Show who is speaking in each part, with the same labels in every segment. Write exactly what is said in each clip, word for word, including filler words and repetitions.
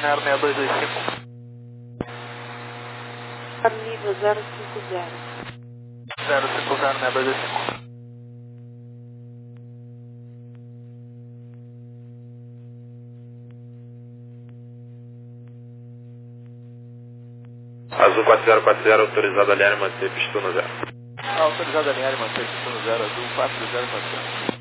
Speaker 1: Nero seis dois dois cinco.
Speaker 2: Nível zero cinco zero.
Speaker 1: zero cinco zero seis dois dois cinco.
Speaker 3: Azul quatro zero quatro zero, autorizado a alinhar e manter pista no zero.
Speaker 1: Autorizado a alinhar e manter pista no zero, azul quatro zero quatro zero.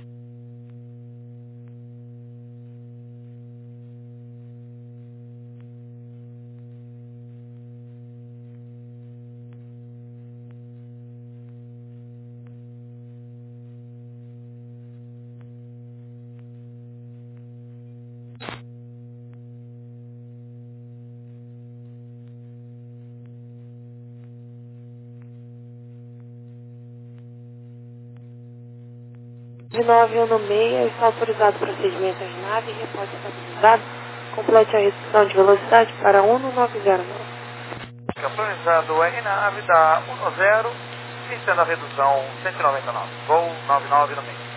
Speaker 2: De nove um no meio, está autorizado o procedimento às naves, reporte estabilizado. Complete a redução de velocidade para um nove zero nove.
Speaker 1: Autorizado R nave da um zero, iniciando a redução cento e noventa e nove. Voo noventa e nove no meio.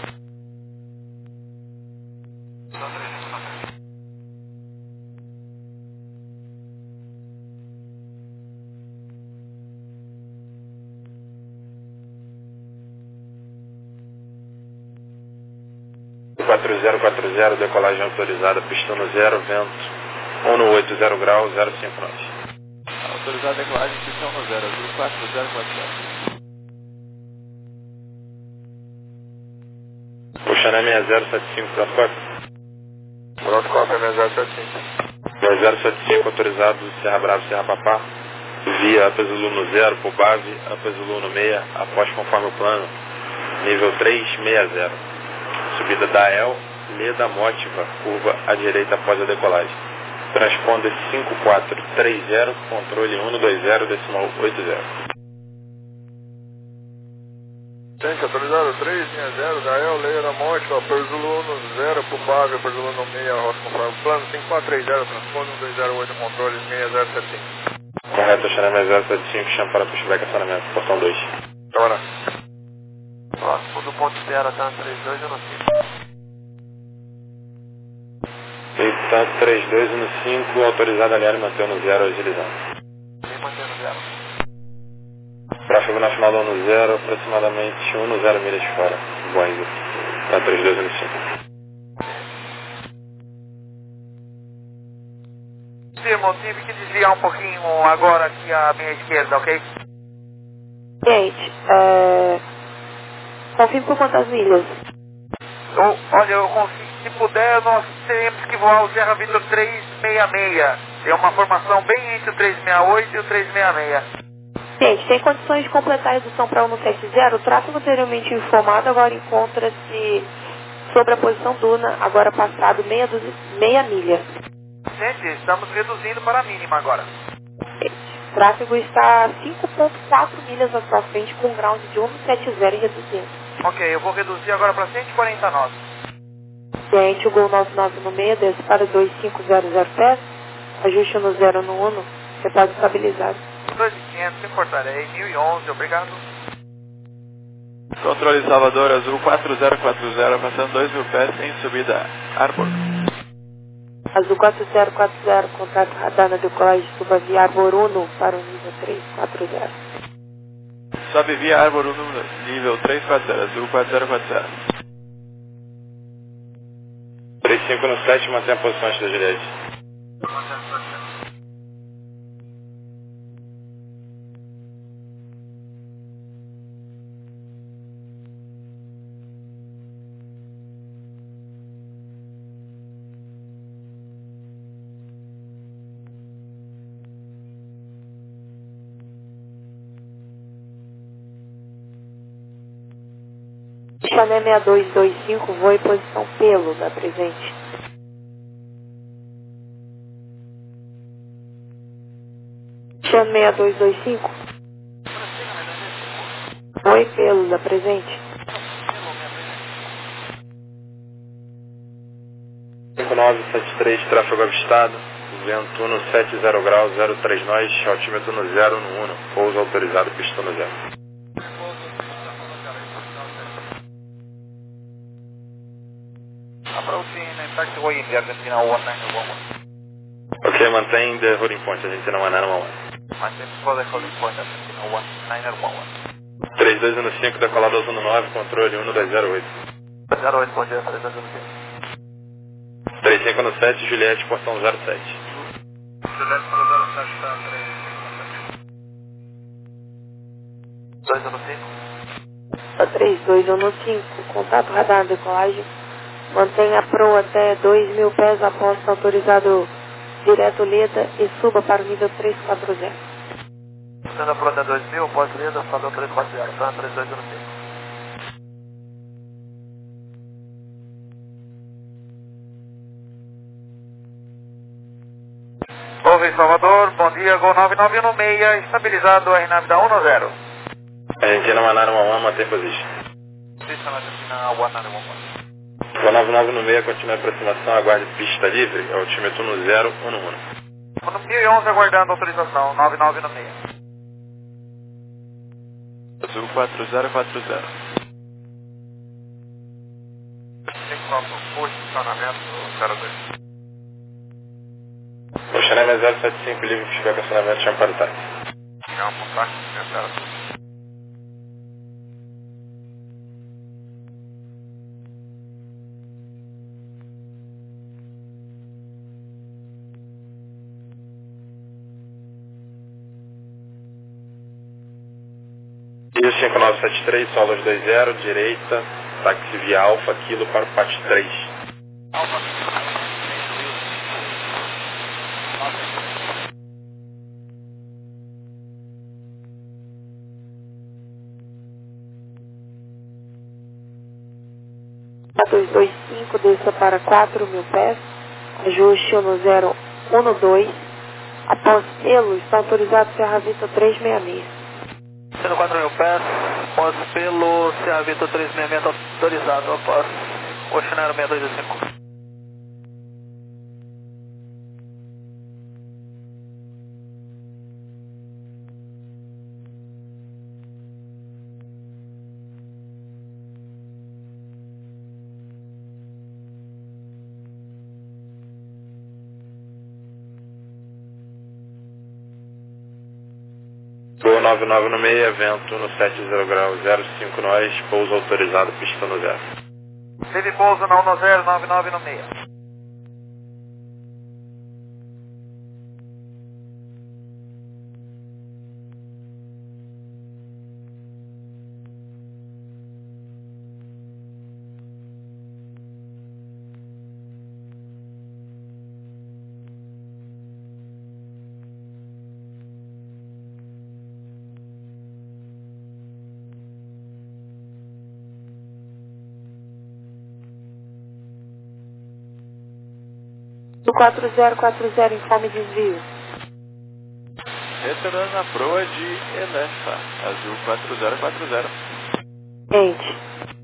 Speaker 3: quatro zero quatro zero, decolagem autorizada, pista no zero, vento um no oito zero graus, zero cinco nove.
Speaker 1: Autorizado a decolagem, pista no zero, azul quatro zero quatro zero.
Speaker 3: Puxando a seis zero sete cinco, Brascope.
Speaker 4: Brascope, seis zero sete cinco.
Speaker 3: seis zero sete cinco, autorizado, Serra Brava, Serra Papá. Via Upper Zulu no zero, por base, Upper Zulu no meia, após conforme o plano, nível três seis zero. Subida da E L, Leda Mótiva, curva à direita após a decolagem. Transponder cinco quatro três zero, controle um dois zero, decimal oito zero.
Speaker 4: Gente, autorizado três seis zero, da E L, Leda Mótiva, Perzulu no zero, por base, Perzulu no meia, roça conforme o plano, cinco quatro três zero, transponder um dois zero oito, controle seis zero sete cinco.
Speaker 3: Correto, Xané seis zero sete cinco, chama para pushback acionamento, portão dois.
Speaker 4: Bora.
Speaker 1: Próximo do ponto zero, tá três dois um cinco.
Speaker 3: Eita, três dois um cinco, autorizado a alinhar e manter no zero, agilizando.
Speaker 1: E manter no zero.
Speaker 3: Tráfego nacional no zero, aproximadamente um zero milhas fora. Boeing, tá três dois um cinco.
Speaker 1: Firmo, tive que desviar um pouquinho agora aqui à minha esquerda, ok?
Speaker 2: Gente, é... confirme por quantas milhas?
Speaker 1: Eu, olha, eu confio, se puder, nós teremos que voar o Serra Vitor três seis seis. É uma formação bem entre o três seis oito e o três seis seis.
Speaker 2: Gente, tem condições de completar a redução para um sete zero? O tráfego anteriormente informado agora encontra-se sobre a posição Duna, agora passado meia, dúzia, meia milha.
Speaker 1: Gente, estamos reduzindo para a mínima agora.
Speaker 2: O tráfego está a cinco ponto quatro milhas à sua frente com um ground de um sete zero e reduzindo.
Speaker 1: Ok, eu vou reduzir agora para cento e quarenta e nove.
Speaker 2: Gente, o Gol noventa e nove no meio, desce para dois cinco zero zero pés, ajuste no zero no Uno, reparo estabilizado.
Speaker 1: dois mil e quinhentos, importarei, mil e onze, obrigado.
Speaker 5: Controle Salvador, azul quatro zero quatro zero, passando dois mil pés em subida Arbor.
Speaker 2: Azul quatro zero quatro zero, contato radar na decolagem suba via Arbor Uno para o nível três quatro zero.
Speaker 5: Sobe via Arbor Uno, nível três quatro zero, azul quatro zero quatro zero.
Speaker 3: três cinco no sete, mantém a posição antes da direita.
Speaker 2: Chané seis dois dois cinco, voa em posição pelo da presente. Chané seis dois dois cinco. Voa em pelo da presente.
Speaker 3: cinco nove sete três, tráfego avistado, vento um sete zero graus, zero três nós, altímetro no zero no um, pouso autorizado, pista no zero.
Speaker 1: Approaching taxiway in the Argentina one nine one one.
Speaker 3: Ok, mantém the holding point, a gente não é nada uma
Speaker 1: Mantém for the holding point, Argentina one nine one one.
Speaker 3: três dois um cinco, decolado aos um nove, controle um dois zero oito.
Speaker 1: zero oito, bom dia, três dois um cinco.
Speaker 3: três cinco um sete, Juliette, portão zero sete.
Speaker 1: Juliette para zero sete, tá, três dois um cinco.
Speaker 2: três dois um cinco, contato radar decolagem. Mantenha a proa até dois mil pés após autorizado direto Leda e suba para o nível três quatro zero.
Speaker 1: Sendo a proa até dois mil, pós Leda, padrão três quatro zero, tá, três dois um cinco. Ouve Salvador, bom dia, Gol nove nove um seis, estabilizado a R nave da um zero.
Speaker 3: Argentina Maná uma mantém position.
Speaker 1: Position Argentina one nine one one.
Speaker 3: Gol nove nove um seis, continua a aproximação, aguarde pista livre, altímetro um zero um um.
Speaker 1: No mil e onze aguardando autorização, nove nove um seis.
Speaker 5: Azul quatro zero quatro zero.
Speaker 1: Posicionamento zero dois.
Speaker 3: Oceanésia zero sete cinco, livre, fica acionamento, chama para o táxi.
Speaker 1: Chama para o táxi,
Speaker 3: E o cinco nove sete três, solos dois zero, direita, táxi via Alfa, Kilo para o P A T três.
Speaker 1: Alfa,
Speaker 2: dois dois cinco, desça para quatro mil pés, ajuste no zero um dois, após selo, está autorizado Serra Vitor três seis seis.
Speaker 1: Sendo quatro mil pés, após pelo Serra Vitor três seis seis autorizado, após Oceanero seis dois cinco.
Speaker 3: Gol nove nove um seis, vento no sete zero grau, zero cinco nós, pouso autorizado, pista no zero.
Speaker 1: Teve pouso na um zero nove nove um seis.
Speaker 2: Do quatro zero quatro zero, informe desvio.
Speaker 5: Retornando na proa de Elefa, azul quatro zero quatro zero.
Speaker 2: Gente.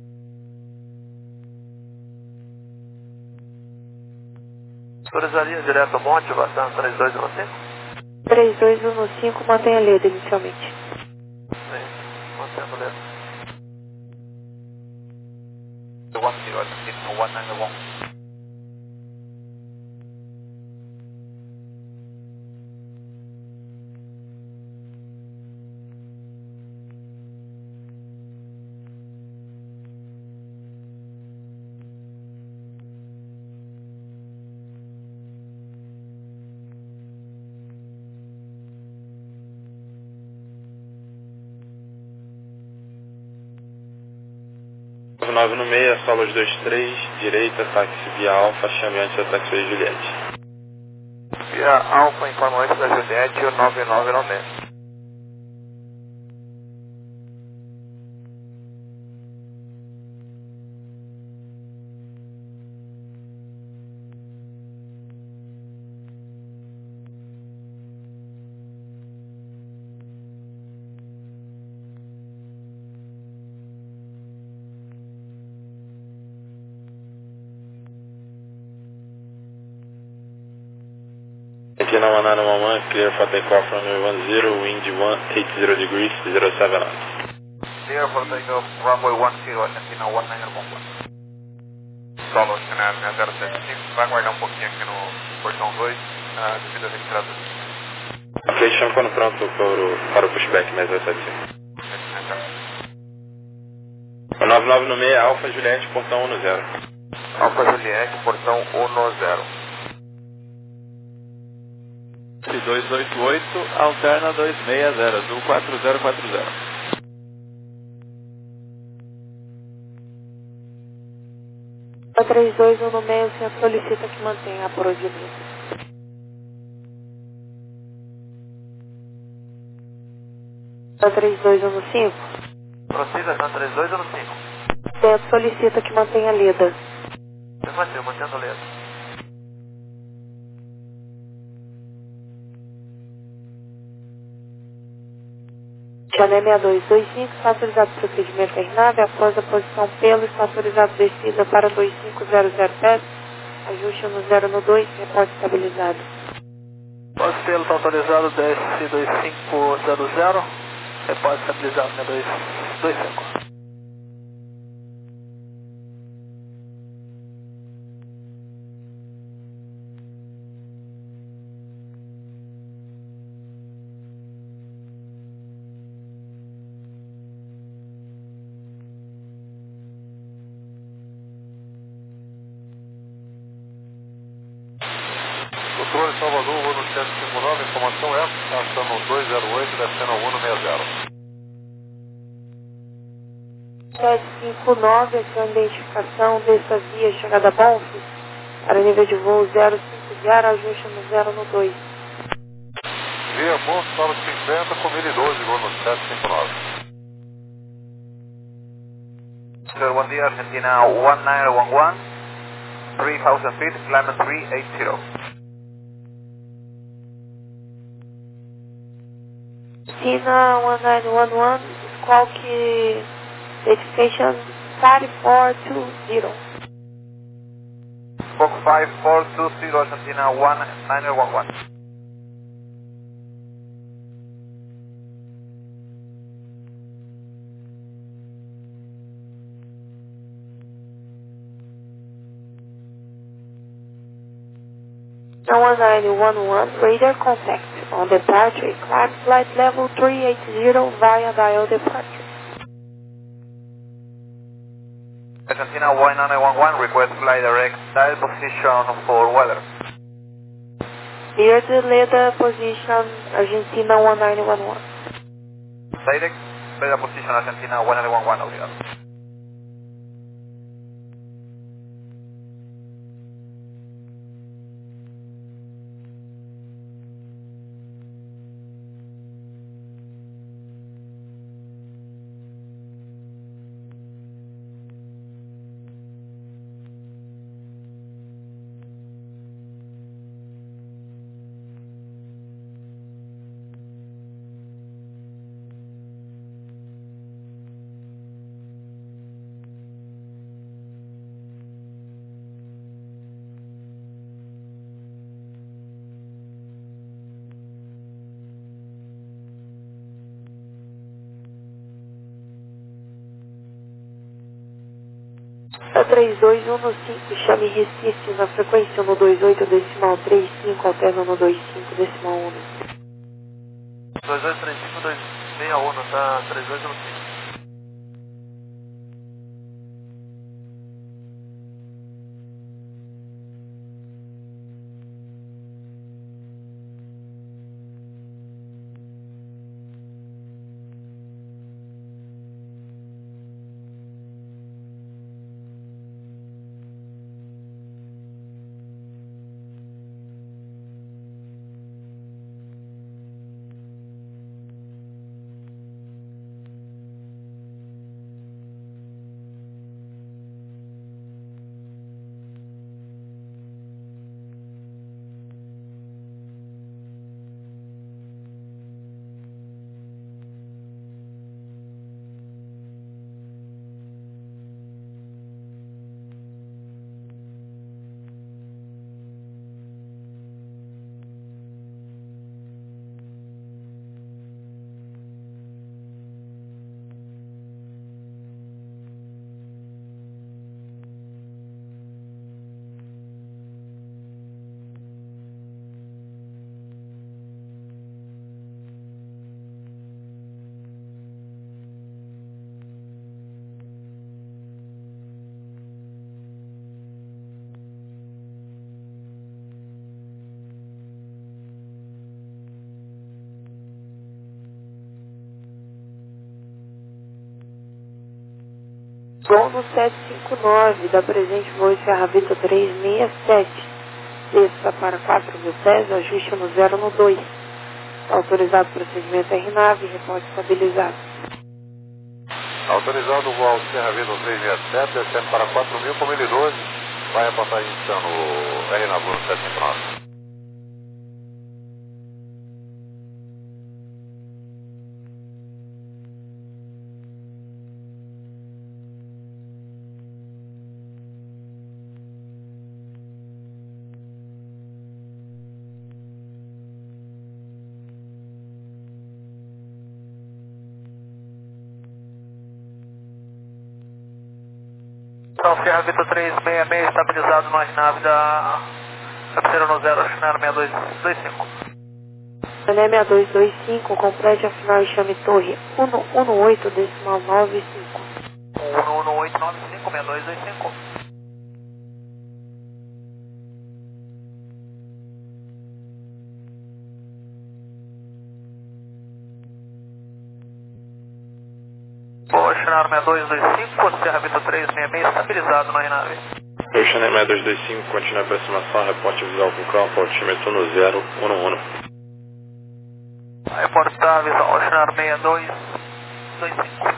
Speaker 1: Autorizaria direto ao monte, bastante três dois um cinco?
Speaker 2: três dois um cinco, mantenha a Leda inicialmente.
Speaker 1: Sim, mantendo Leda. one zero, Argentina one nine one.
Speaker 3: nove nove um seis, solos dois três, direita, táxi via Alfa, chame antes da táxi Juliette.
Speaker 1: Via Alfa, informa antes da Juliette e o nove nove um seis.
Speaker 3: Aqui na Manana Mamã, clear for takeoff from one zero, wind one eighty degrees, zero seven knots.
Speaker 1: Clear for takeoff, runway one zero, Argentina one nine one one. Solo Oceanero zero sete cinco, vai aguardar um pouquinho aqui no portão dois.
Speaker 4: a devida retirada.
Speaker 3: Ok, chama quando pronto para o, para o pushback, mais zero sete cinco. O nove nove no meio, Alfa Juliette, portão um zero.
Speaker 4: Alfa Juliette, portão um zero.
Speaker 5: dois oito oito, alterna dois seis zero, azul quatro zero quatro zero.
Speaker 2: três dois um no meio, o senhor solicita que mantenha a prosseguimento. três dois um no cinco.
Speaker 1: Prossiga, tá três dois um no cinco.
Speaker 2: O senhor solicita que mantenha a lida.
Speaker 1: Afirmativo, mantendo a lida.
Speaker 2: Jané seis dois dois cinco, está autorizado o procedimento em nave, após a posição pelo, está autorizado descida para dois cinco zero zero sete, ajuste no zero no dois, reporte estabilizado.
Speaker 6: Pode pelo, está autorizado, desce dois cinco zero zero, reporte estabilizado, né, dois cinco.
Speaker 4: Controle Salvador, voo no sete cinco nove, informação é, passando dois zero oito, descendo um seis zero.
Speaker 2: sete cinco nove, a sua identificação dessa via chegada a Bonfim, para nível de voo zero cinco zero, ajuste no zero no dois.
Speaker 4: Via Monte para cinquenta, com mil e doze, voo no sete cinco nove.
Speaker 1: Sir, bom dia, Argentina one nine one one, three thousand feet, climb three eight zero.
Speaker 2: Argentina one nine one one, Squawk Identification five four two zero.
Speaker 1: Fox five four two zero, Argentina one nine one one.
Speaker 2: one nine one one, radar contact on departure, climb flight level three eight zero via dial departure.
Speaker 1: Argentina one nine one one, request flight direct, dial position for weather.
Speaker 2: Clear the leader position, Argentina one nine one one.
Speaker 1: Direct, weather position, Argentina one nine one one, obrigado.
Speaker 2: três dois um no cinco, chame Recife na frequência no dois oito decimal três cinco, alterna no dois cinco decimal um.
Speaker 1: dois dois três cinco dois seis um, tá três dois um no cinco.
Speaker 2: Gol no sete cinco nove, da presente voo Serra Vitor três seis sete. Desça para quatro mil pés, ajuste no zero no dois. Autorizado o procedimento R nave, reporte estabilizado.
Speaker 7: Autorizado o voo Serra Vitor três seis sete, descendo para quatro mil com mil e doze. Vai reportar iniciando o R nave sete cinco nove.
Speaker 6: Então, Serra Vitor três seis seis, estabilizado nas naves da cabeceira no zero, Channel seis dois dois cinco.
Speaker 2: Channel seis dois dois cinco, complete a final e chame torre um um oito decimal nove cinco.
Speaker 6: um um oito nove cinco, seis dois dois cinco. Boa, Channel seis dois dois cinco, Serra Vitor três seis seis, estabilizado na nave.
Speaker 3: Eu, Channel seis dois dois cinco, continua a aproximação, reporte visual com campo, altímetro no zero, um um um.
Speaker 6: Reportar a visão, Channel seis dois dois cinco.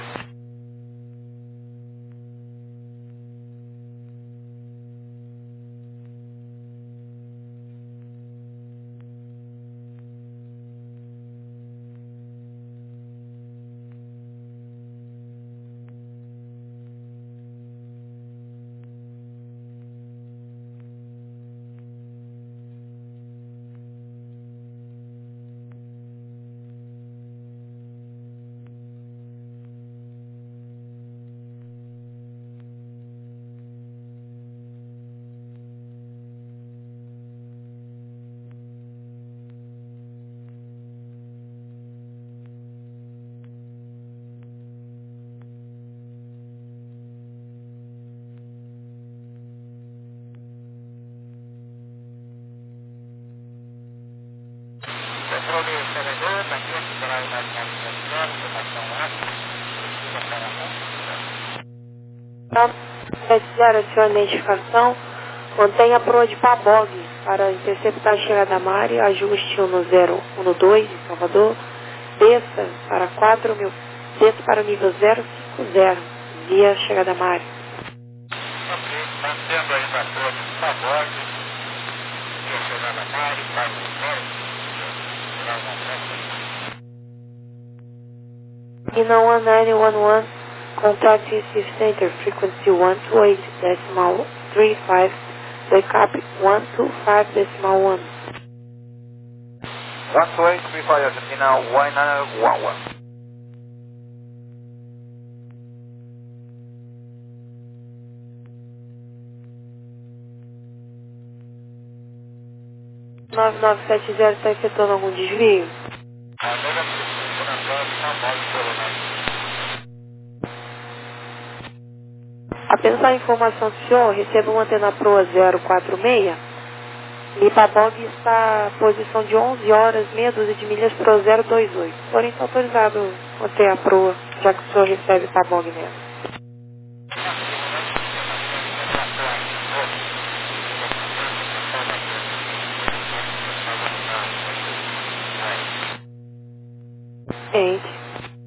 Speaker 2: sete zero, adicione a identificação, mantenha a proa de Pabog para interceptar a chegada da Mari, ajuste no zero um no dois em Salvador, desça para quatro mil, desça para o nível zero cinco zero, via chegada da Mari.
Speaker 7: Ok, mantendo aí na proa de Pabog, via chegada da Mari, para o zero.
Speaker 2: Ina one nine one one, contact Recife Center, frequency one two eight decimal three five, wake up one two five decimal one.
Speaker 1: one two eight three five, Argentina one nine one one.
Speaker 2: nove nove sete zero está efetuando algum desvio? Apenas a informação do senhor, receba uma antena proa zero quatro seis e Pabog está em posição de onze horas, meia dúzia de milhas para o zero dois oito. Porém, está autorizado manter a proa, já que o senhor recebe Pabog nela. Gente.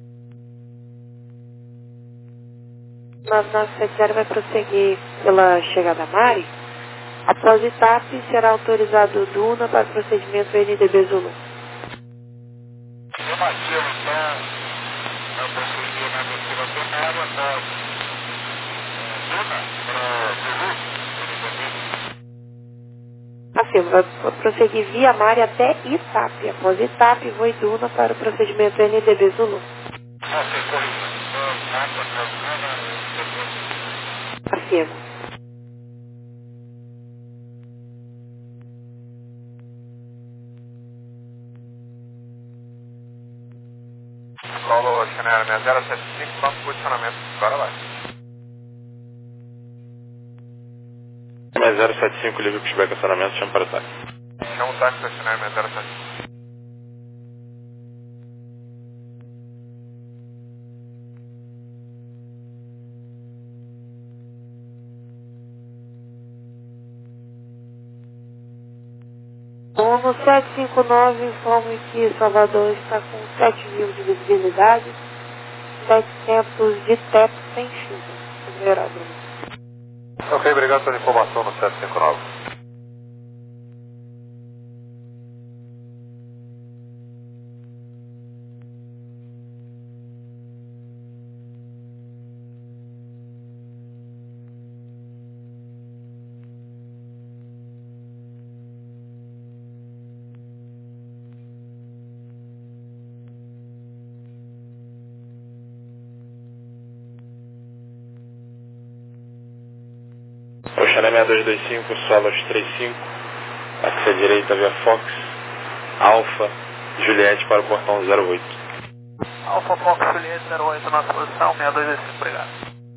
Speaker 2: nove nove sete zero vai prosseguir pela chegada a Mari. Após o TAP, será autorizado o Duna para procedimento N D B Zulu. Afirmo, vai prosseguir via Mari até Itap. Após Itap, voo Duna para o procedimento N D B Zulu. Afirmo.
Speaker 7: Paulo, Channel seis zero sete cinco, nosso posicionamento. Agora vai.
Speaker 3: seis zero sete cinco, livre pushback acionamento, chama para o táxi.
Speaker 7: Chama o táxi para Channel seis zero sete cinco.
Speaker 2: Bom, no sete cinco nove, informe que Salvador está com sete mil de visibilidade, setecentos de teto sem chuva sobre o aeródromo.
Speaker 7: Ok, obrigado pela informação no sete cinco nove.
Speaker 3: Oceané seis dois dois cinco, Solos trinta e cinco, axé direita via Fox, Alfa, Juliette para o portão zero oito.
Speaker 6: Alfa Fox Juliette zero oito, nossa posição, seis dois dois cinco, obrigado.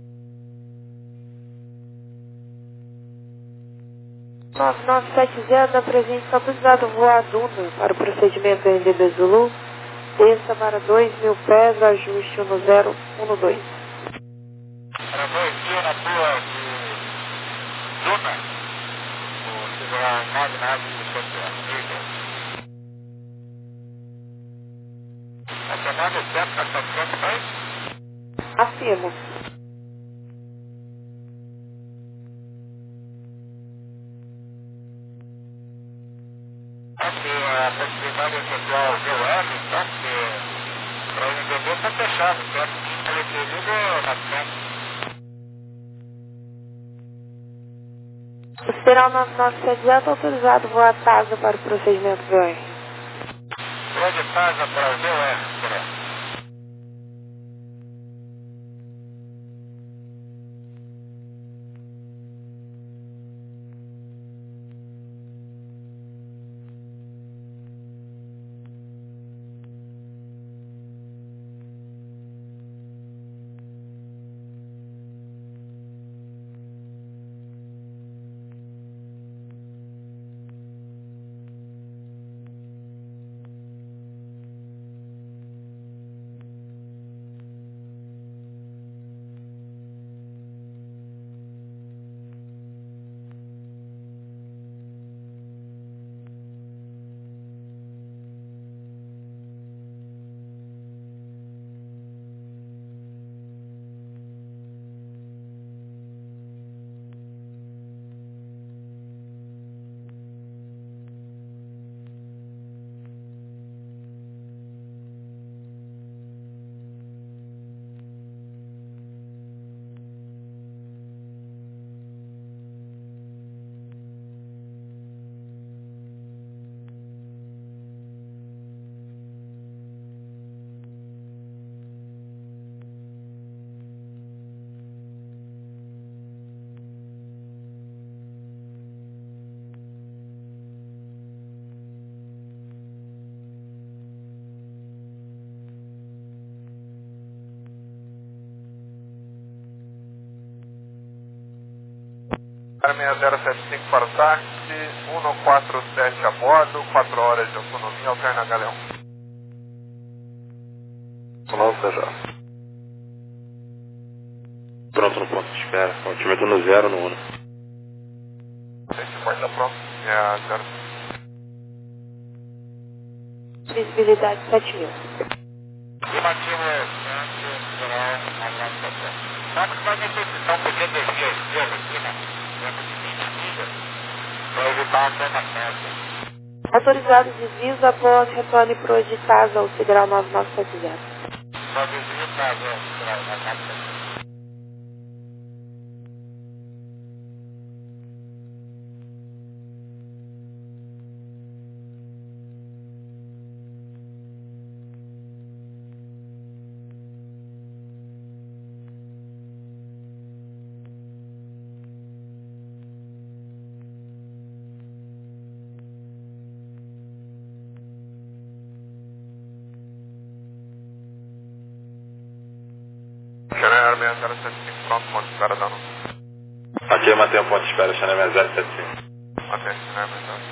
Speaker 2: nove nove sete zero, da presente autorizado voar a Duna para o procedimento N D B Zulu, desça para dois mil pés, ajuste no zero um dois.
Speaker 1: Para dois mil na tua de Duna, o Cigral nove nove sete. A chamada é certa, a estação vai?
Speaker 2: Afirmo.
Speaker 1: Acho que a possibilidade de efetuar o V R, então, que para o N D B está fechado, certo? Ele perigo na frente.
Speaker 2: O Sideral nove nove sete zero está autorizado voar a TASA para o procedimento V R.
Speaker 1: Onde passa para o V R, correto?
Speaker 4: seis zero sete cinco para o táxi, cento e quarenta e sete a bordo, quatro horas de autonomia, alterna Galeão.
Speaker 7: Nossa, já.
Speaker 3: Pronto no ponto de espera, altimento no zero no Uno.
Speaker 4: Esse pode estar pronto, é zero.
Speaker 2: Visibilidade sete mil.
Speaker 1: Estimativo centro, geral, nove nove sete zero. Sabe que vai necessitar um pequeno desvio à esquerda aqui na frente de minha amiga, para evitar a toma certa.
Speaker 2: Autorizado desvios após retorne pro de TASA ao Sideral nove nove sete zero.
Speaker 1: Só desvio para ver o geral, nove nove sete zero.
Speaker 4: Chanel seis zero sete cinco pronto, ponto de espera dando.
Speaker 3: Aqui eu mantenho o ponto de espera, Chanel zero sete cinco.
Speaker 4: Mantém, Chanel seis zero.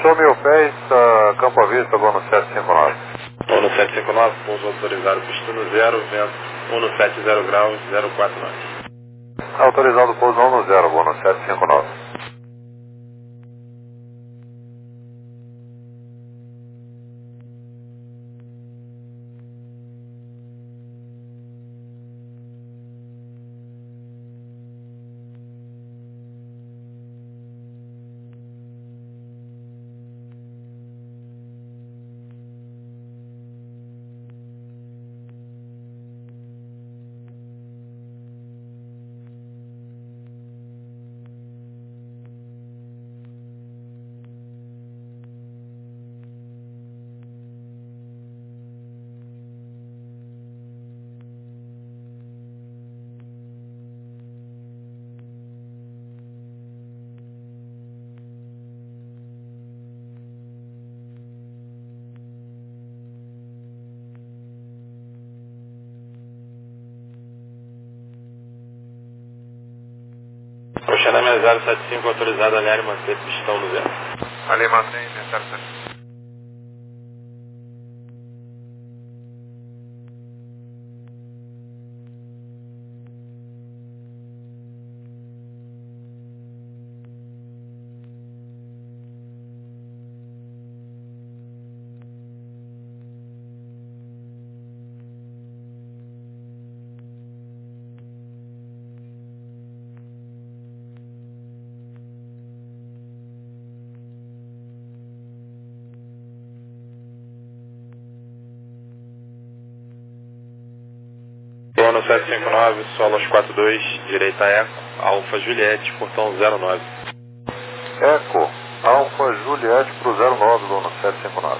Speaker 7: Baixou mil pés, uh, Campo à Vista, voo no sete cinco nove.
Speaker 3: Voo no sete cinco nove, pouso autorizado, pista no zero, vento um no sete zero graus, zero quatro nove.
Speaker 7: Autorizado pouso um no zero, voo no sete cinco nove.
Speaker 3: Oxaname zero sete cinco, autorizado a alinhar e manter pistão no zero.
Speaker 7: Ali mantém, zero sete cinco.
Speaker 3: Voo no sete cinco nove, Solos quatro dois, direita Eco, Alfa Juliette, portão zero nove.
Speaker 7: Eco, Alfa Juliette pro zero nove, voo no sete cinco nove.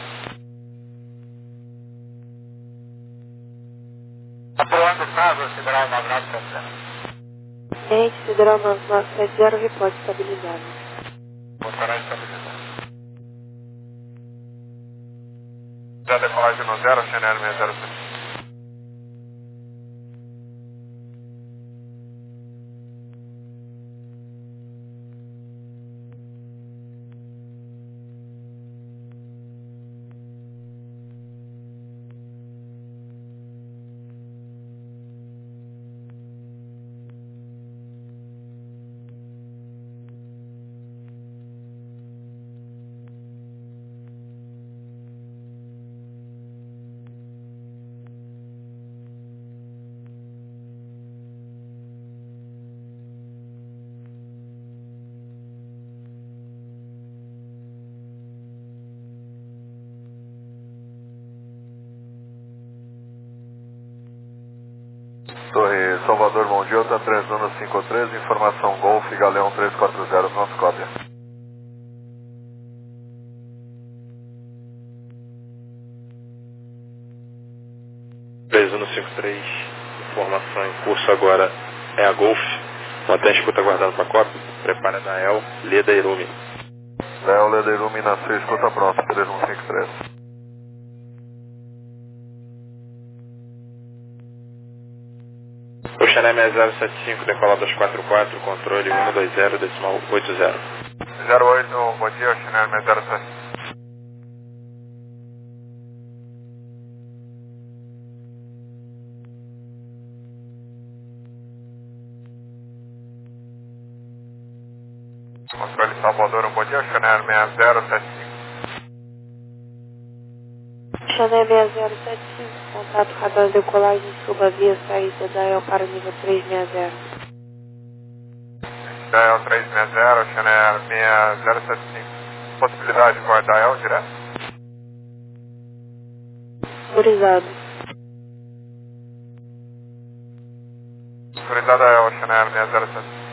Speaker 1: Apurando casa, Sideral nove nove sete zero.
Speaker 2: Gente, Sideral nove nove sete zero, reporte estabilizado.
Speaker 1: Motorista estabilizado.
Speaker 7: Já decolagem no zero, Chanel seis zero sete. Torre Salvador, bom dia, tá três um cinco três, informação Golf, Galeão três quatro zero, nosso cópia.
Speaker 3: três um cinco três, informação em curso agora é a Golf, mantém a escuta aguardando para a cópia, prepara da El, Leda Irume.
Speaker 7: Léo, Leda Irume, nasceu, escuta pronta, três um cinco três.
Speaker 3: Oxaname zero sete cinco, decolado dois quatro quatro, controle um dois zero, decimal oito zero.
Speaker 7: zero oito, bom dia, Chanel zero sete. Controle Salvador, bom dia, Chanel zero sete cinco.
Speaker 2: Chanel seis zero sete cinco, contato radar decolagem, suba via saída da El para o nível três seis zero.
Speaker 7: Da El três seis zero, Chanel seis zero sete cinco. Possibilidade de guardar El direto?
Speaker 2: Autorizado.
Speaker 7: Autorizada El, Chanel seis zero sete cinco.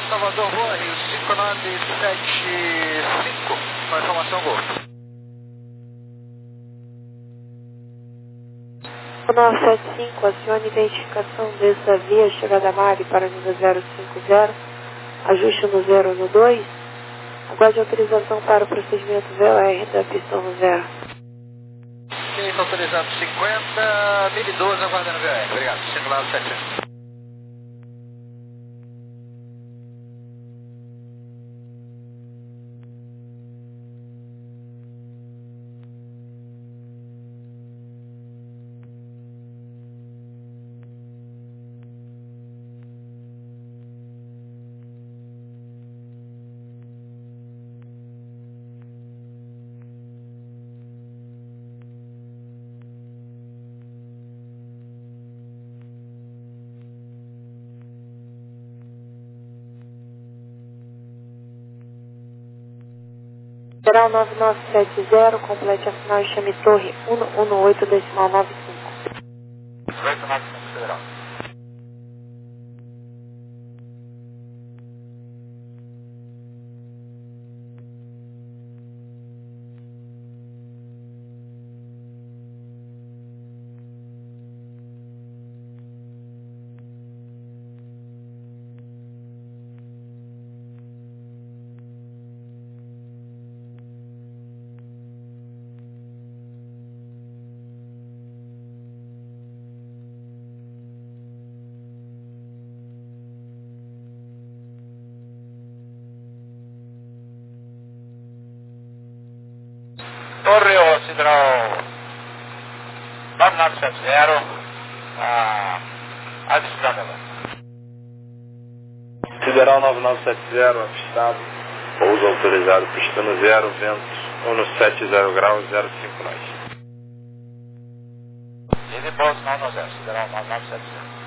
Speaker 6: Salvador, Rua Rio, cinco nove sete cinco, com a informação Gol.
Speaker 2: cinco nove sete cinco, acione identificação dessa via chegada a Mari para nível zero cinco zero, ajuste no zero no dois, aguarde autorização para o procedimento V O R da pista no zero.
Speaker 6: Ok, está autorizado cinquenta, mil e doze, aguardando V O R, obrigado, cinco nove sete cinco.
Speaker 2: Geral nove nove sete zero, complete a final e chame torre um um oito decimal nove cinco.
Speaker 1: oito nove cinco, Federal. Torre o Sideral nove nove sete zero, a avistando ela.
Speaker 3: Sideral nove nove sete zero, avistado, pouso autorizado, pistando zero, vento, um no sete zero graus, zero cinco nós.
Speaker 1: E depois não no zero, Sideral nove nove sete zero.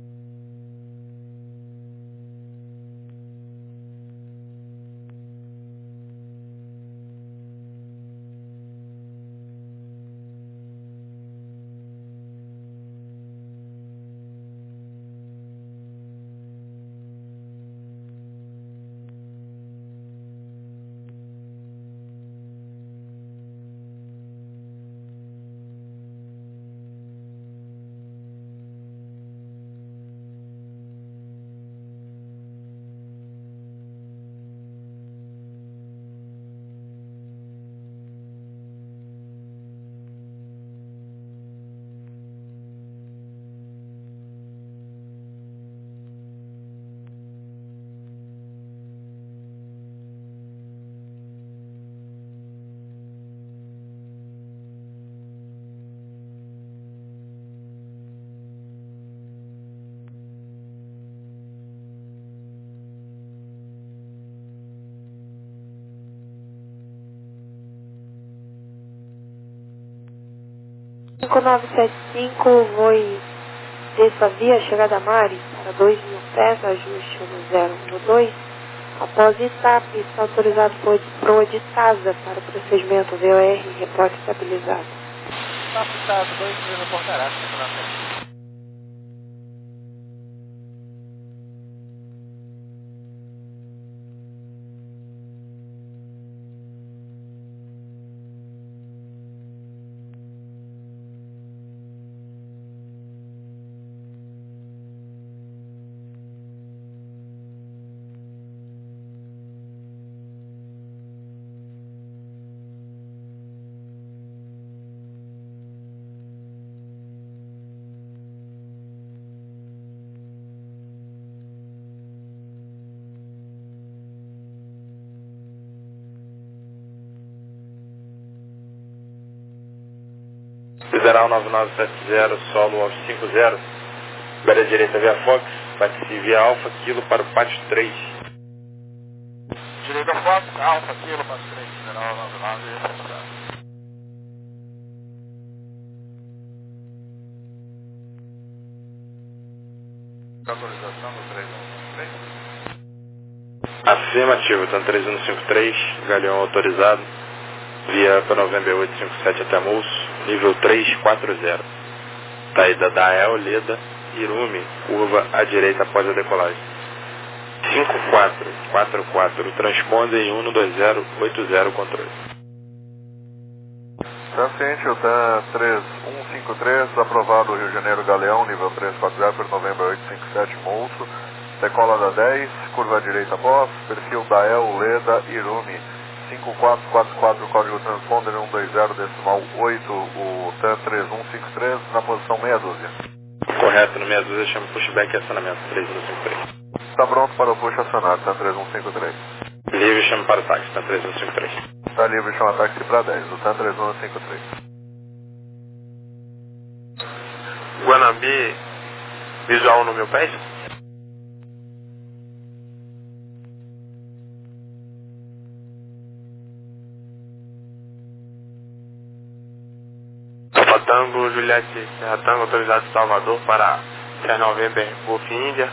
Speaker 2: cinco nove sete cinco, voe desça via chegada a Mari para dois mil pés, ajuste no zero no dois. Após Itap, está autorizado por proa de Tasa para o procedimento V O R, reporte estabilizado.
Speaker 6: Está fixado, dois mil no Portará, cinco nove sete cinco.
Speaker 3: Sideral nove nove sete zero, solo aos cinco zero, beira direita via Fox, bate-se via Alfa, Kilo para o pátio três.
Speaker 1: Direita Fox, Alfa, Kilo, para três, Sideral nove nove sete zero. Autorização do três um três.
Speaker 3: Afirmativo, tá três um cinco três, Galeão autorizado, via para November oito cinco sete até Mulso, nível três quatro zero. Saída da El, Leda, Irume, curva à direita após a decolagem. cinco quatro quatro quatro, transpondem um dois zero oito zero, controle.
Speaker 7: Tá ciente, o T A M três um cinco três, aprovado Rio de Janeiro Galeão, nível três quatro zero, por novembro oito cinco sete, Molso, decola da dez, curva direita após, perfil da El, Leda, Irumi, cinco quatro quatro quatro, código transponder um dois zero, decimal oito, o T A M três um cinco três, na posição meia dúzia.
Speaker 3: Correto, no meia dúzia, chama pushback e acionamento três um cinco três.
Speaker 7: Está pronto para o push acionado, T A M três um cinco três.
Speaker 3: Livre, chama para o táxi, T A M três um cinco três.
Speaker 7: Está livre, chama táxi para dez, o T A M três um cinco três.
Speaker 3: Guanambi, visual no meu pé? Tango, Juliette, Serra Tango, autorizado de Salvador para Serra November, Golf Índia.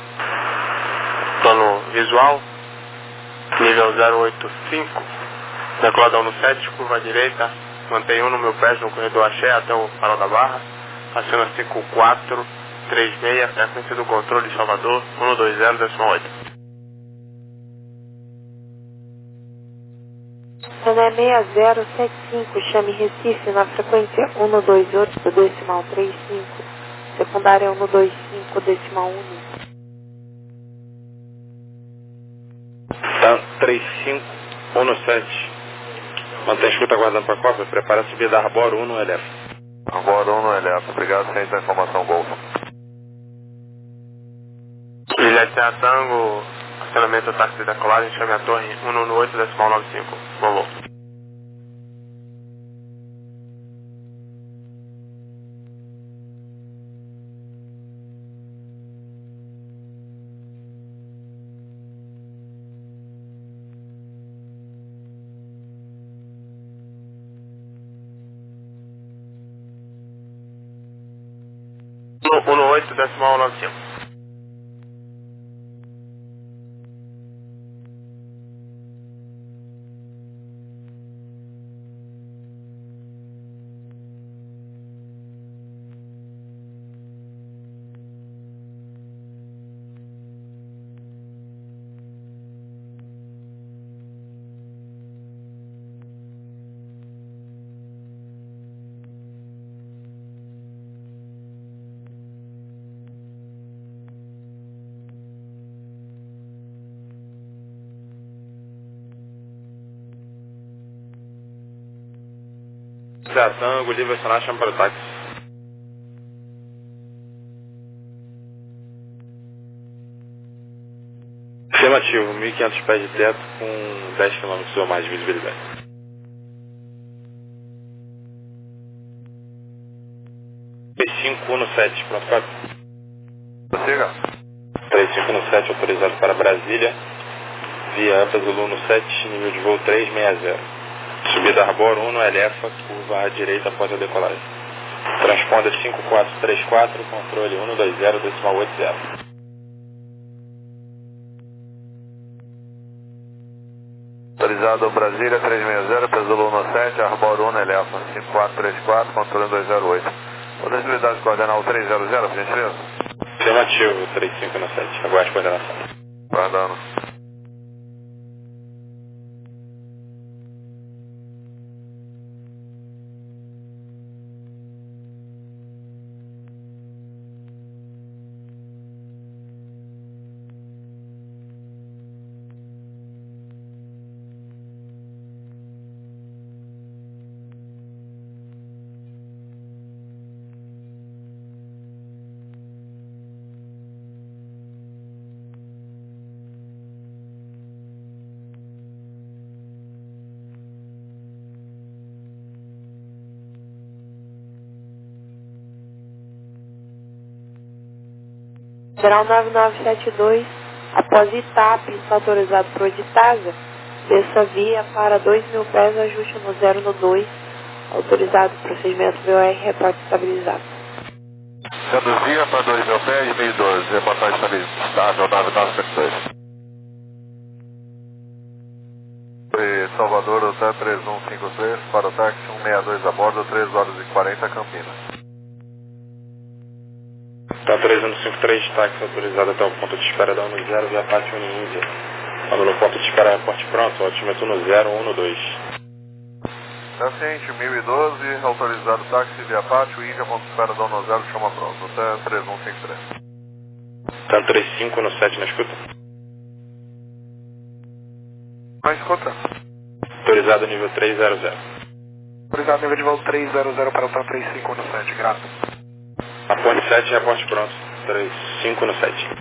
Speaker 3: Plano visual, nível zero oito cinco, decoladão no sete, curva direita, mantém um no meu pé no corredor Axé até o Farol da Barra, aciona cinco quatro três seis, frequência do controle Salvador, um dois zero decimal oito.
Speaker 2: René seis zero sete cinco, chame Recife na frequência um dois oito, decimal trinta e cinco, secundária um dois cinco, decimal um.
Speaker 3: Tá, três cinco um sete. Mantém a escuta aguardando para a cópia, prepara a subida Arbor um no L F.
Speaker 7: Arbor um no L F, obrigado, sem a informação Golfo.
Speaker 3: Juliette Serra Tango, acionamento táxi da colagem, chame a torre um oito decimal nove cinco, Volvo. um oito decimal nove cinco. Serra Tango, livre acionar, chama para o táxi. Afirmativo, mil e quinhentos pés de teto com dez quilômetros ou mais de visibilidade. três cinco um sete, pronto, quatro.
Speaker 7: Prossiga.
Speaker 3: três cinco um sete, autorizado para Brasília, via Ampa Zulu no sete, nível de voo três seis zero. Subida Arbor um no L F, curva à direita após a decolagem. Transponder cinco quatro três quatro, controle um dois zero decimal oito zero.
Speaker 7: Autorizado Brasília três seis zero, Zulu no sete, Arbor um no L F, cinco quatro três quatro, controle um dois zero oito. Possibilidade de coordenar o três zero zero, por gentileza?
Speaker 3: Afirmativo, três cinco um sete, aguarde coordenação.
Speaker 7: Guardando.
Speaker 2: Geral nove nove sete dois, após Itap, está autorizado por Editasa, desça via para dois mil pés, ajuste no zero no dois, autorizado procedimento V O R, reporte estabilizado.
Speaker 7: Seduzia para dois mil pés, mil e doze, reportagem estabilizável, nove nove sete dois. E Salvador, o T A M três um cinco três, para o táxi um seis dois a bordo, três horas e quarenta, Campinas.
Speaker 3: Tá três um cinco três, táxi autorizado até o ponto de espera da um zero, via Pátio Índia. Estamos no ponto de espera, reporte pronto, altímetro no zero um dois.
Speaker 7: Paciente mil e doze, autorizado táxi via Pátio Índia, ponto de espera da um zero, chama pronto, até três um cinco três.
Speaker 3: Tá três cinco no sete na escuta.
Speaker 6: Na escuta.
Speaker 3: Autorizado nível três zero zero.
Speaker 6: Autorizado nível de voo três zero zero para o T A três cinco no sete, grato.
Speaker 3: A ponte sete, reporte pronto, três cinco no sete.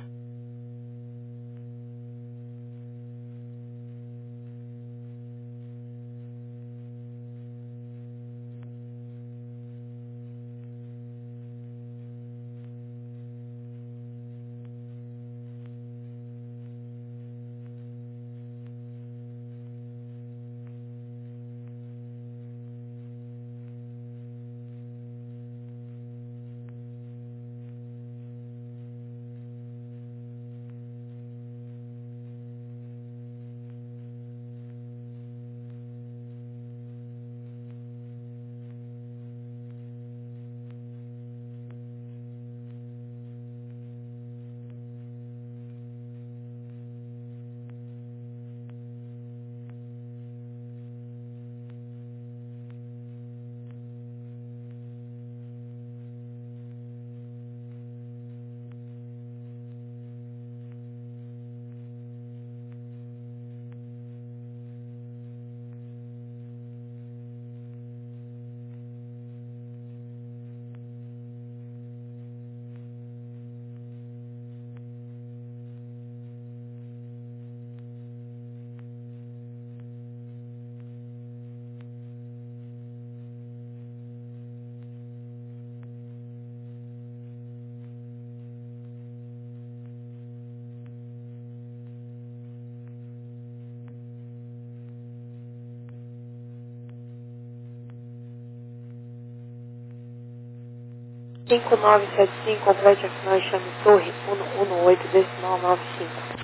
Speaker 2: cinco nove sete cinco, complete a final chame Torre um um oito, decimal nove cinco.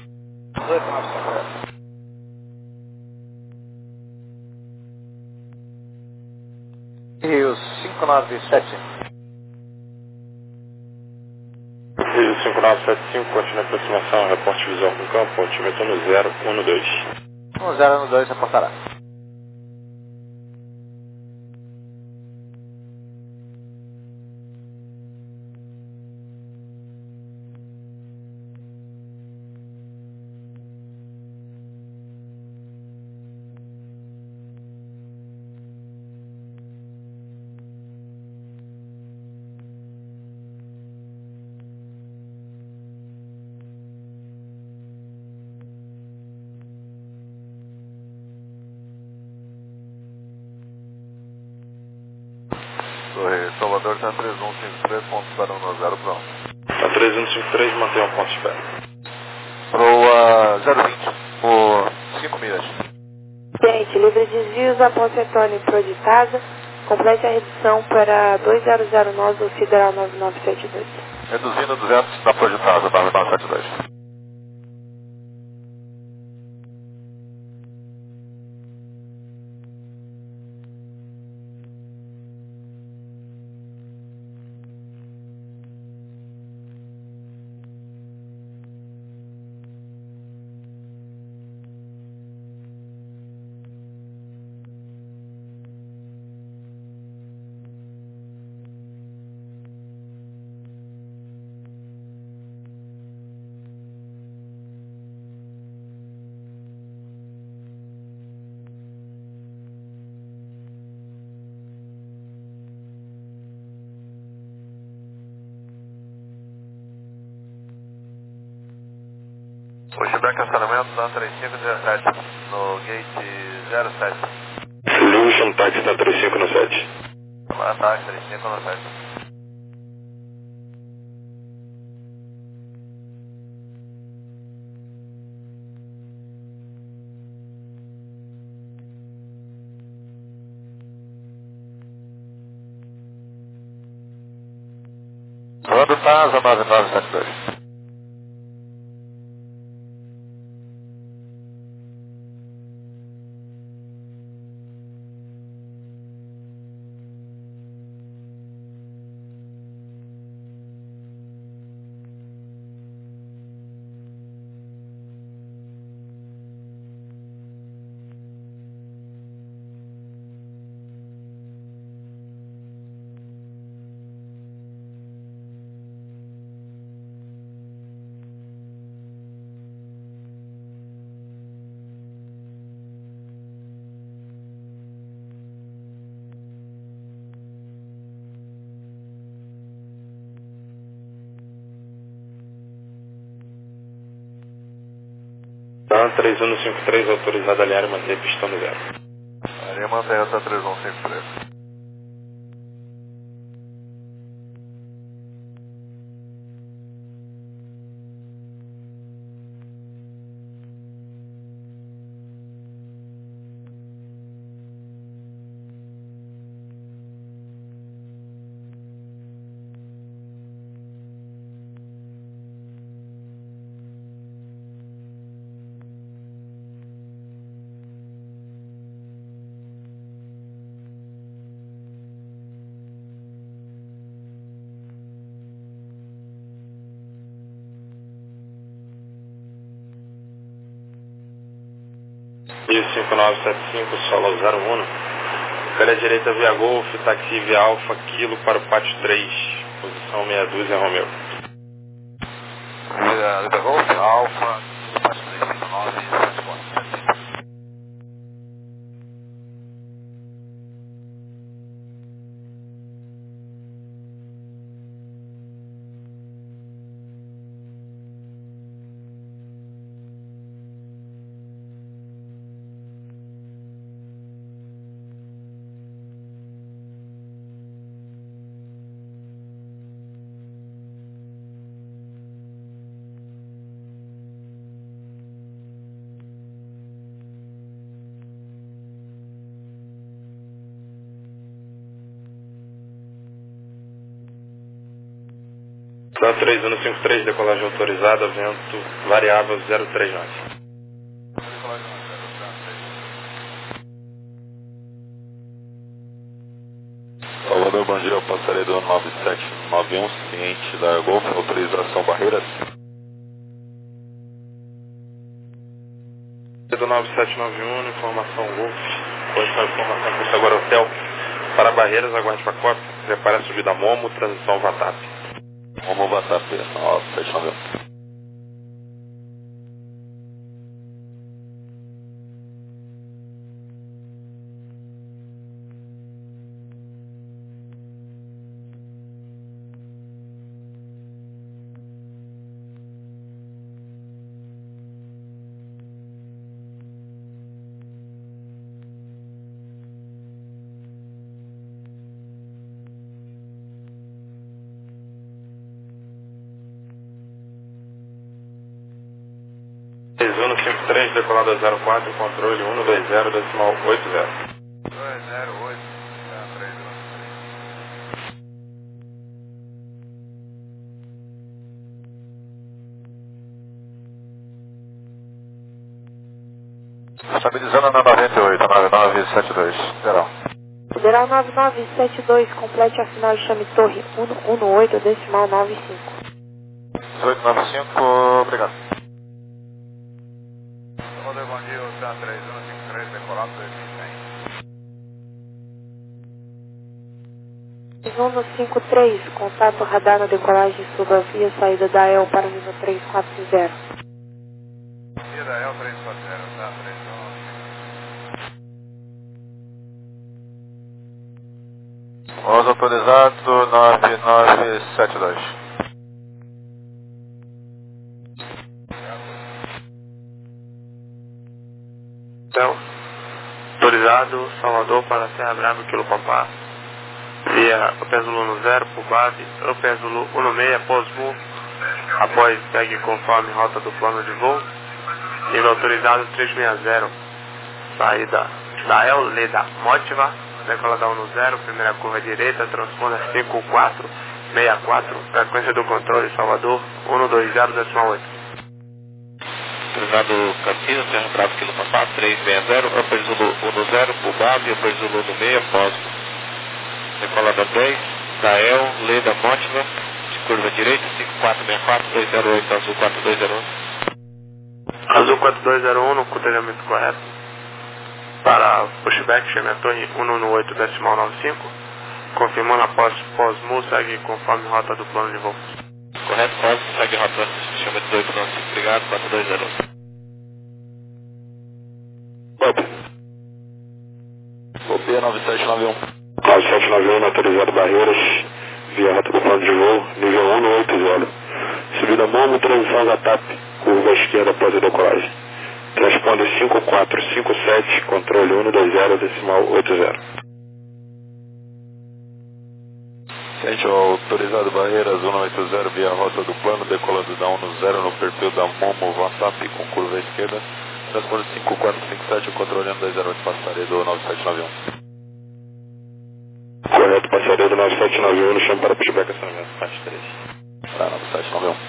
Speaker 6: Rio cinco nove sete.
Speaker 3: Rio cinco nove sete cinco, continua a aproximação, reporte visual com campo, altímetro no zero um dois.
Speaker 6: um zero um dois, reportará.
Speaker 7: Torre Salvador, tá três um cinco três, ponto de espera um zero, pronto.
Speaker 3: Tá três um cinco três, mantenha o ponto de espera.
Speaker 6: Proa zero vinte, por cinco milhas.
Speaker 2: Gente, livre desvios a Ponte Antônio Pro de casa, complete a redução para dois zero zero nós do Federal nove nove sete dois.
Speaker 7: Reduzindo duzentos da Projetasa, barra nove sete dois. Pushback cancelamento da três cinco um sete no gate zero sete.
Speaker 3: Solution táxi da três cinco no sete.
Speaker 7: Tomar táxi três cinco no sete.
Speaker 6: Rodo Tasa nove nove sete dois.
Speaker 3: TAM três um cinco três, autorizado a alinhar e manter pistão no zero.
Speaker 7: Alinha mantém essa três um cinco três.
Speaker 3: cinco nove sete cinco, solo zero um. Calha direita via Golf, táxi via Alfa, Kilo para o pátio três, posição meia dúzia, Romeu.
Speaker 7: Via, via Golf, Alfa, pátio três, cinco nove sete quatro.
Speaker 3: TAM três um cinco três, decolagem autorizada, vento variável zero três nove.
Speaker 7: Salvador, bom dia, eu passarei do nove sete nove um, ciente da Golf, autorização Barreiras.
Speaker 3: Do nove sete nove um, informação Golf, pode estar informação curso agora hotel, para Barreiras, aguarde pacote, prepare a subida Momo, transição Vatap.
Speaker 7: Momo Vatap, nove sete nove um.
Speaker 3: três um cinco três, decolada zero quatro, controle um dois zero, decimal oito zero.
Speaker 7: dois zero oito, três um. Estabilizando na noventa e oito, nove nove sete dois, geral.
Speaker 2: Federal nove nove sete dois, complete a final e chame torre um um oito, decimal nove cinco.
Speaker 7: oito nove cinco, obrigado. Salvador, bom dia, o TAM três um cinco três, decolado dois mil e cem.
Speaker 2: três um cinco três, contato radar na decolagem suba via saída da E L para nível três quatro zero.
Speaker 7: Via da E L três quatro zero, TAM três um. Voz autorizado nove nove sete dois.
Speaker 3: Então, autorizado, Salvador para Serra Brava, Quilo Papá, via Opé Zulu zero, por base, Opé Zulu um seis, pós-voo, após segue conforme rota do plano de voo, nível autorizado trezentos e sessenta, saída da E L, Leda Motiva, decolada um zero, primeira curva direita, transponder cinco quatro seis quatro, frequência do controle Salvador um dois zero, decimal oito.
Speaker 8: Autorizado Campinas, Serra Brava, Quilo Papá, trezentos e sessenta, Upper Zulu um zero, Pubab, Upper Zulu um seis, pós decolada dez, da E L, Leda Motiva, de curva direita, cinco quatro seis quatro, dois zero oito, azul quatro dois zero um.
Speaker 3: Azul quatro dois zero um, no cotejamento correto, para pushback, chame a torre um um oito, decimal nove cinco, confirmando após pós-mu, segue conforme rota do plano de voo.
Speaker 8: Correto, pós, segue rota, chama de dois nove cinco, obrigado, quatro dois zero um.
Speaker 7: Bob. Bob nove sete nove um.
Speaker 3: nove sete nove um, autorizado Barreiras, via rota do plano de voo, nível um oito zero. Subida Momo, transição Vatap, curva esquerda após a decolagem. Responde cinco quatro cinco sete, controle um dois zero, decimal oito zero.
Speaker 5: Ciente autorizado Barreiras um oito zero via rota do plano, decolando da um zero no perfil da Momo Vatap com curva à esquerda. Transporte cinco quatro cinco sete, controle um dois zero oito, passaredo nove sete nove um.
Speaker 3: Correto, passaredo nove sete nove um, no chão para pushback, acionamento, faixa três.
Speaker 5: Tá, nove sete nove um.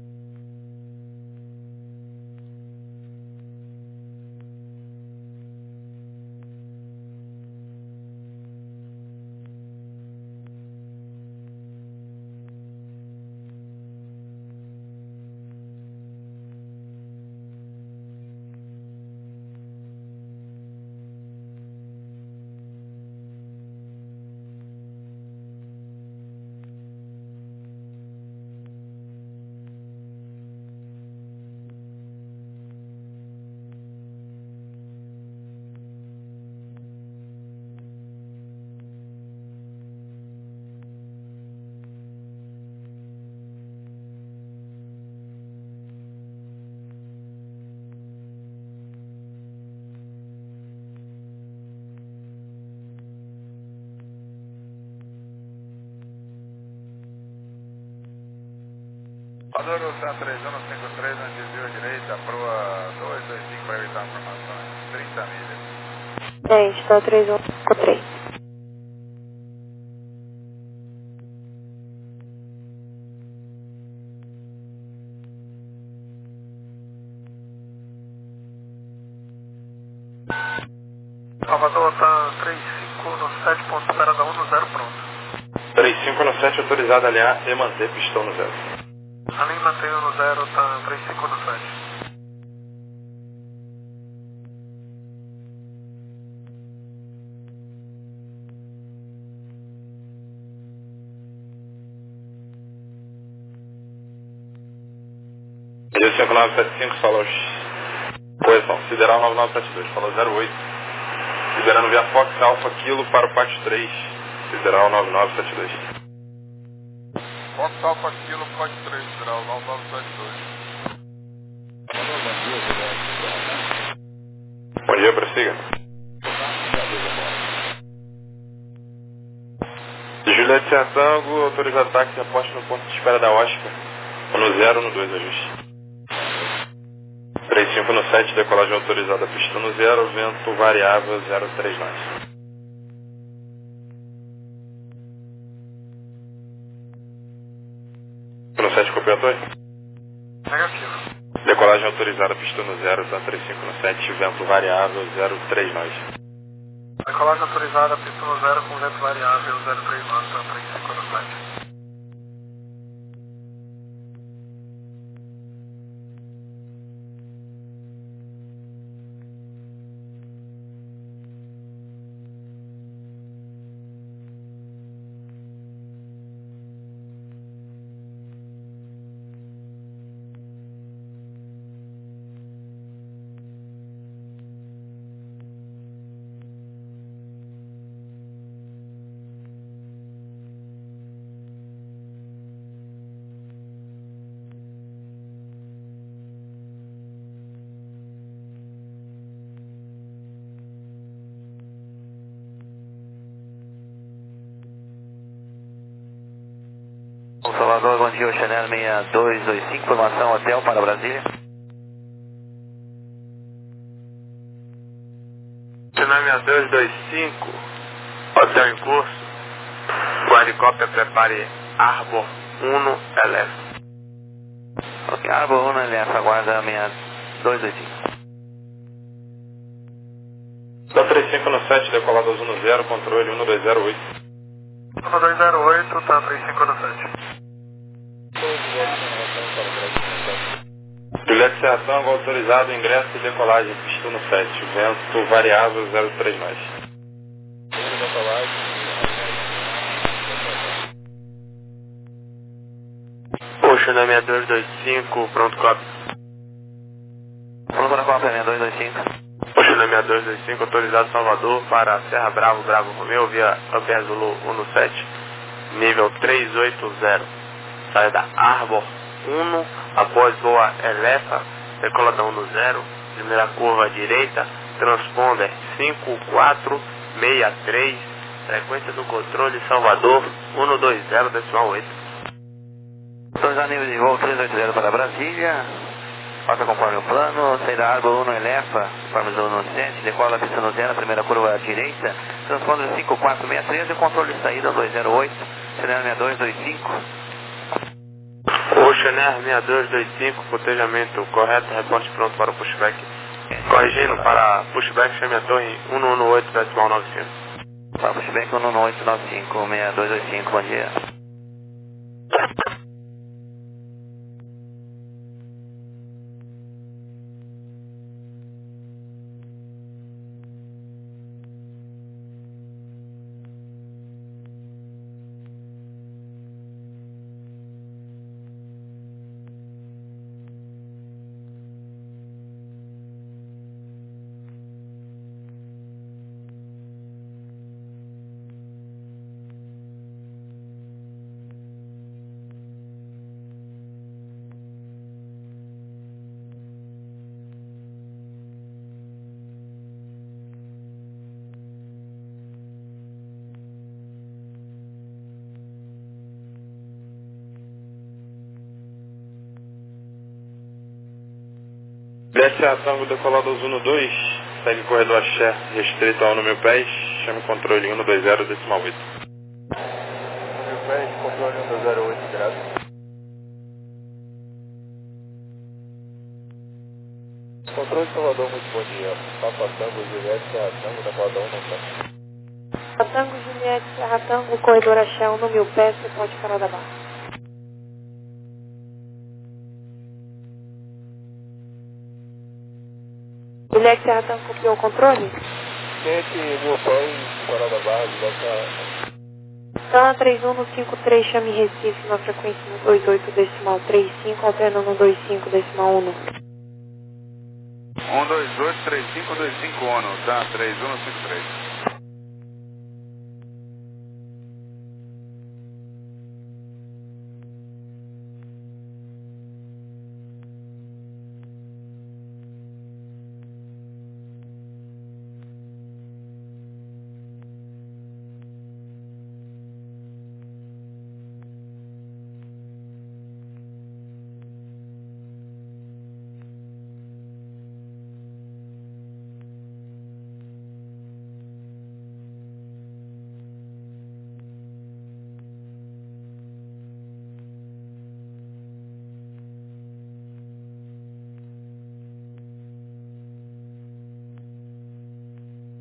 Speaker 4: Padrão C três um cinco três, na desvio à direita, proa dois dois cinco para evitar informações, trinta milhas.
Speaker 2: Gente, tá três um cinco três.
Speaker 6: Salvador, tá três cinco no sete, ponto zero um zero, pronto.
Speaker 3: três cinco no sete, autorizado a alinhar e manter pistão no zero.
Speaker 6: Além mantenho no zero, tá três cinco no sete.
Speaker 3: cinco nove sete cinco, falou. Correção, sideral nove nove sete dois, falou zero oito. Liberando via Fox Alpha Kilo para o Pátio três, sideral nove nove sete dois.
Speaker 4: Fox Alpha Kilo, Pátio três, sideral nove nove sete dois.
Speaker 3: Bom dia, prossiga. Juliette Sertango, autorizado táxi, aposta no ponto de espera da Oscar. No zero, no dois, ajuste. três cinco no sete, decolagem autorizada, pista no zero, vento variável zero três nove. No sete, copiou, Antônio?
Speaker 6: Negativo.
Speaker 3: Decolagem autorizada, pista no zero, tá três cinco no sete, vento variável zero três nove.
Speaker 6: Decolagem autorizada, pista no zero com vento variável zero três nove, tá três cinco no sete.
Speaker 9: Salvador, bom dia, Chanel seis dois dois cinco, informação hotel para Brasília.
Speaker 3: Chanel seis dois dois cinco, hotel em curso, quadricópia prepare Arbor um L F.
Speaker 9: Ok, Arbor um L F, aguarda seis dois dois cinco.
Speaker 3: Da três cinco no sete, decolado azul no zero, controle um dois zero oito.
Speaker 6: um dois zero oito, tá três cinco no sete.
Speaker 3: Juliette Sertango, autorizado, ingresso e decolagem, pista no sete, vento variável zero três nove. Poxa, na seis dois dois cinco, pronto, cópia.
Speaker 9: Pronto para a cópia, seis dois dois cinco.
Speaker 3: Poxa, na seis dois dois cinco, autorizado Salvador para Serra Bravo, Bravo Romeu, via Upper Zulu um no sete, nível três oito zero. Sai da Arbor um, após voa Elefa, decoladão no zero, primeira curva à direita, transponder cinco quatro seis três, frequência do controle Salvador cento e vinte decimal oito.
Speaker 9: Autorizado nível de voo trezentos e oitenta para Brasília, passa conforme o plano, saída Árbol um Elefa, conforme o zero sete, decola pista no zero, primeira curva à direita, transponder cinco quatro seis três e controle de saída dois zero oito, Chanel seis dois dois cinco.
Speaker 3: Ocean Air seis dois dois cinco, cotejamento correto, reporte pronto para o pushback. Corrigindo para pushback, chame a torre cento e dezoito decimal nove cinco.
Speaker 9: Para pushback cento e dezoito nove cinco, seis dois dois cinco, bom dia.
Speaker 3: Desce a Tango decolado ao Zuno dois, segue corredor Axé, restrito ao número pés, chame controle cento e vinte decimal oito.
Speaker 4: Número pés, controle cento e zero oito, graças. Controle Salvador, muito bom dia. Papa Tango, Juliette, Serra Tango, decolado um, não tá.
Speaker 2: Tango, Juliette, Serra Tango, corredor Axé, um no mil pés, você pode parar da barra. Juliette, Serra Tango, copiou o controle?
Speaker 4: Quente, mil pés, fora da barra, volta.
Speaker 2: Sana três um no cinco três, chame Recife na frequência no dois oito decimal três cinco, alterna no dois cinco decimal um.
Speaker 5: um dois oito três cinco dois cinco um, tá? três um no cinco três.